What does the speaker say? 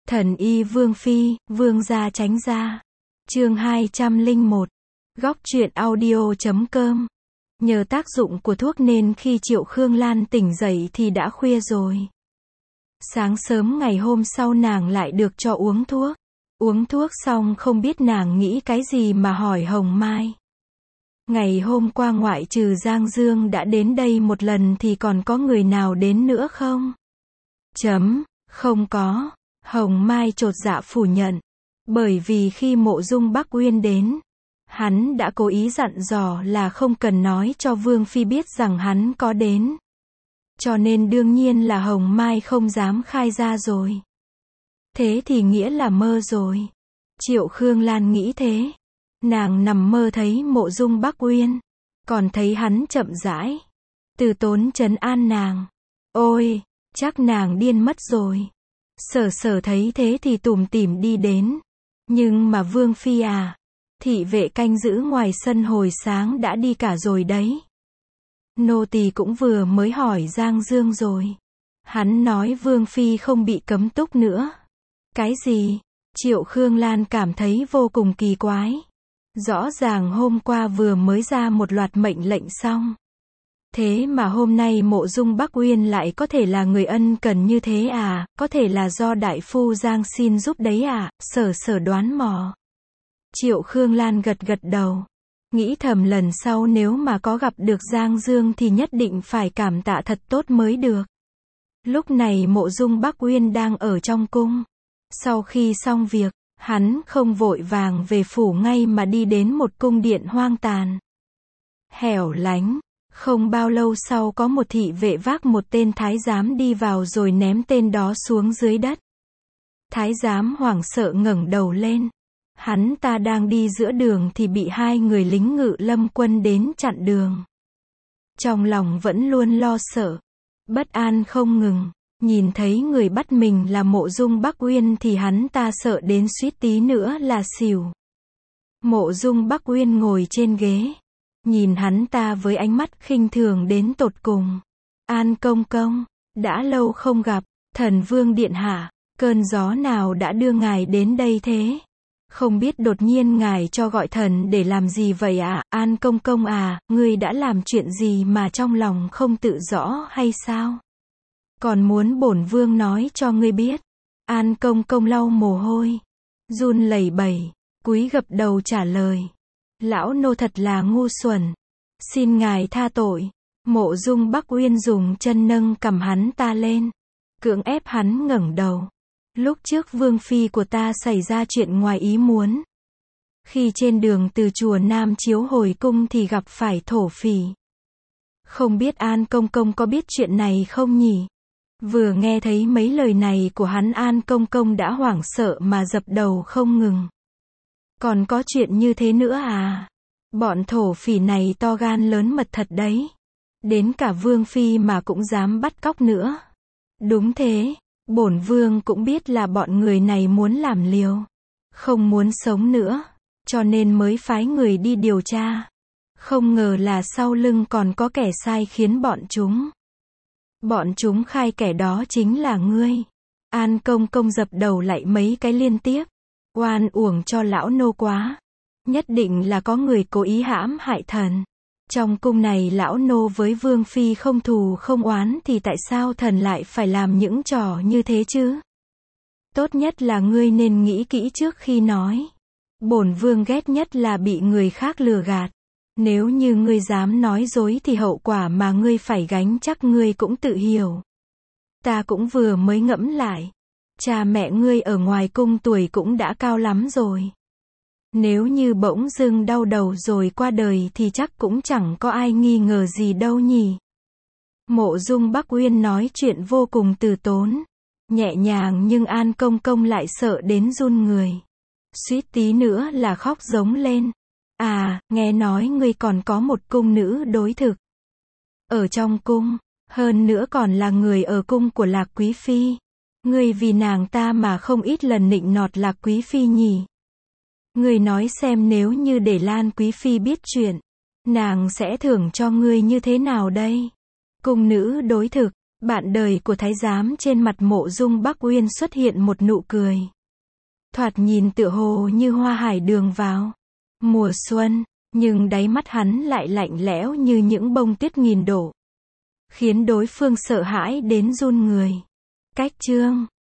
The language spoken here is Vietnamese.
Thần y Vương Phi, Vương gia tránh ra. Chương 201. Góc truyện audio.com. Nhờ tác dụng của thuốc nên khi Triệu Khương Lan tỉnh dậy thì đã khuya rồi. Sáng sớm ngày hôm sau nàng lại được cho uống thuốc. Uống thuốc xong không biết nàng nghĩ cái gì mà hỏi Hồng Mai. Ngày hôm qua ngoại trừ Giang Dương đã đến đây một lần thì còn có người nào đến nữa không? Không có. Hồng Mai chột dạ phủ nhận. Bởi vì khi Mộ Dung Bắc Uyên đến, hắn đã cố ý dặn dò là không cần nói cho Vương Phi biết rằng hắn có đến. Cho nên đương nhiên là Hồng Mai không dám khai ra rồi. Thế thì nghĩa là mơ rồi. Triệu Khương Lan nghĩ thế. Nàng nằm mơ thấy Mộ Dung Bắc Uyên, còn thấy hắn chậm rãi, từ tốn trấn an nàng. Ôi, chắc nàng điên mất rồi. Sở thấy thế thì tủm tỉm đi đến. Nhưng mà Vương Phi à, thị vệ canh giữ ngoài sân hồi sáng đã đi cả rồi đấy. Nô tỳ cũng vừa mới hỏi Giang Dương rồi. Hắn nói Vương Phi không bị cấm túc nữa. Cái gì? Triệu Khương Lan cảm thấy vô cùng kỳ quái. Rõ ràng hôm qua vừa mới ra một loạt mệnh lệnh xong. Thế mà hôm nay Mộ Dung Bắc Uyên lại có thể là người ân cần như thế à, có thể là do đại phu Giang xin giúp đấy à, sở đoán mò. Triệu Khương Lan gật đầu. Nghĩ thầm lần sau nếu mà có gặp được Giang Dương thì nhất định phải cảm tạ thật tốt mới được. Lúc này Mộ Dung Bắc Uyên đang ở trong cung. Sau khi xong việc, hắn không vội vàng về phủ ngay mà đi đến một cung điện hoang tàn, hẻo lánh. Không bao lâu sau có một thị vệ vác một tên thái giám đi vào rồi ném tên đó xuống dưới đất. Thái giám hoảng sợ ngẩng đầu lên. Hắn ta đang đi giữa đường thì bị hai người lính Ngự Lâm quân đến chặn đường. Trong lòng vẫn luôn lo sợ, bất an không ngừng. Nhìn thấy người bắt mình là Mộ Dung Bắc Uyên thì hắn ta sợ đến suýt tí nữa là xỉu. Mộ Dung Bắc Uyên ngồi trên ghế, nhìn hắn ta với ánh mắt khinh thường đến tột cùng. An công công, đã lâu không gặp. Thần Vương điện hạ, cơn gió nào đã đưa ngài đến đây thế? Không biết đột nhiên ngài cho gọi thần để làm gì vậy ạ? An công công à, ngươi đã làm chuyện gì mà trong lòng không tự rõ hay sao? Còn muốn bổn vương nói cho ngươi biết. An công công lau mồ hôi, run lẩy bẩy, cúi gập đầu trả lời. Lão nô thật là ngu xuẩn. Xin ngài tha tội. Mộ Dung Bắc Uyên dùng chân nâng cằm hắn ta lên, cưỡng ép hắn ngẩng đầu. Lúc trước Vương Phi của ta xảy ra chuyện ngoài ý muốn. Khi trên đường từ chùa Nam Chiếu hồi cung thì gặp phải thổ phỉ. Không biết An công công có biết chuyện này không nhỉ? Vừa nghe thấy mấy lời này của hắn An công công đã hoảng sợ mà dập đầu không ngừng. Còn có chuyện như thế nữa à? Bọn thổ phỉ này to gan lớn mật thật đấy. Đến cả Vương Phi mà cũng dám bắt cóc nữa. Đúng thế, bổn vương cũng biết là bọn người này muốn làm liều, không muốn sống nữa, cho nên mới phái người đi điều tra. Không ngờ là sau lưng còn có kẻ sai khiến bọn chúng khai kẻ đó chính là ngươi. An công công dập đầu lại mấy cái liên tiếp. Oan uổng cho lão nô quá. Nhất định là có người cố ý hãm hại thần. Trong cung này lão nô với Vương Phi không thù không oán thì tại sao thần lại phải làm những trò như thế chứ? Tốt nhất là ngươi nên nghĩ kỹ trước khi nói. Bổn vương ghét nhất là bị người khác lừa gạt. Nếu như ngươi dám nói dối thì hậu quả mà ngươi phải gánh chắc ngươi cũng tự hiểu. Ta cũng vừa mới ngẫm lại. Cha mẹ ngươi ở ngoài cung tuổi cũng đã cao lắm rồi. Nếu như bỗng dưng đau đầu rồi qua đời thì chắc cũng chẳng có ai nghi ngờ gì đâu nhỉ. Mộ Dung Bắc Uyên nói chuyện vô cùng từ tốn, nhẹ nhàng nhưng An công công lại sợ đến run người. Suýt tí nữa là khóc giống lên. À, nghe nói ngươi còn có một cung nữ đối thực. Ở trong cung, hơn nữa còn là người ở cung của Lạc Quý Phi. Ngươi vì nàng ta mà không ít lần nịnh nọt Lạc Quý Phi nhỉ. Ngươi nói xem nếu như để Lan Quý Phi biết chuyện, nàng sẽ thưởng cho ngươi như thế nào đây? Cung nữ đối thực, Bạn đời của thái giám trên mặt Mộ Dung Bắc Uyên xuất hiện một nụ cười. Thoạt nhìn tựa hồ như hoa hải đường vào mùa xuân, nhưng đáy mắt hắn lại lạnh lẽo như những bông tuyết nghìn độ, khiến đối phương sợ hãi đến run người. Cách chương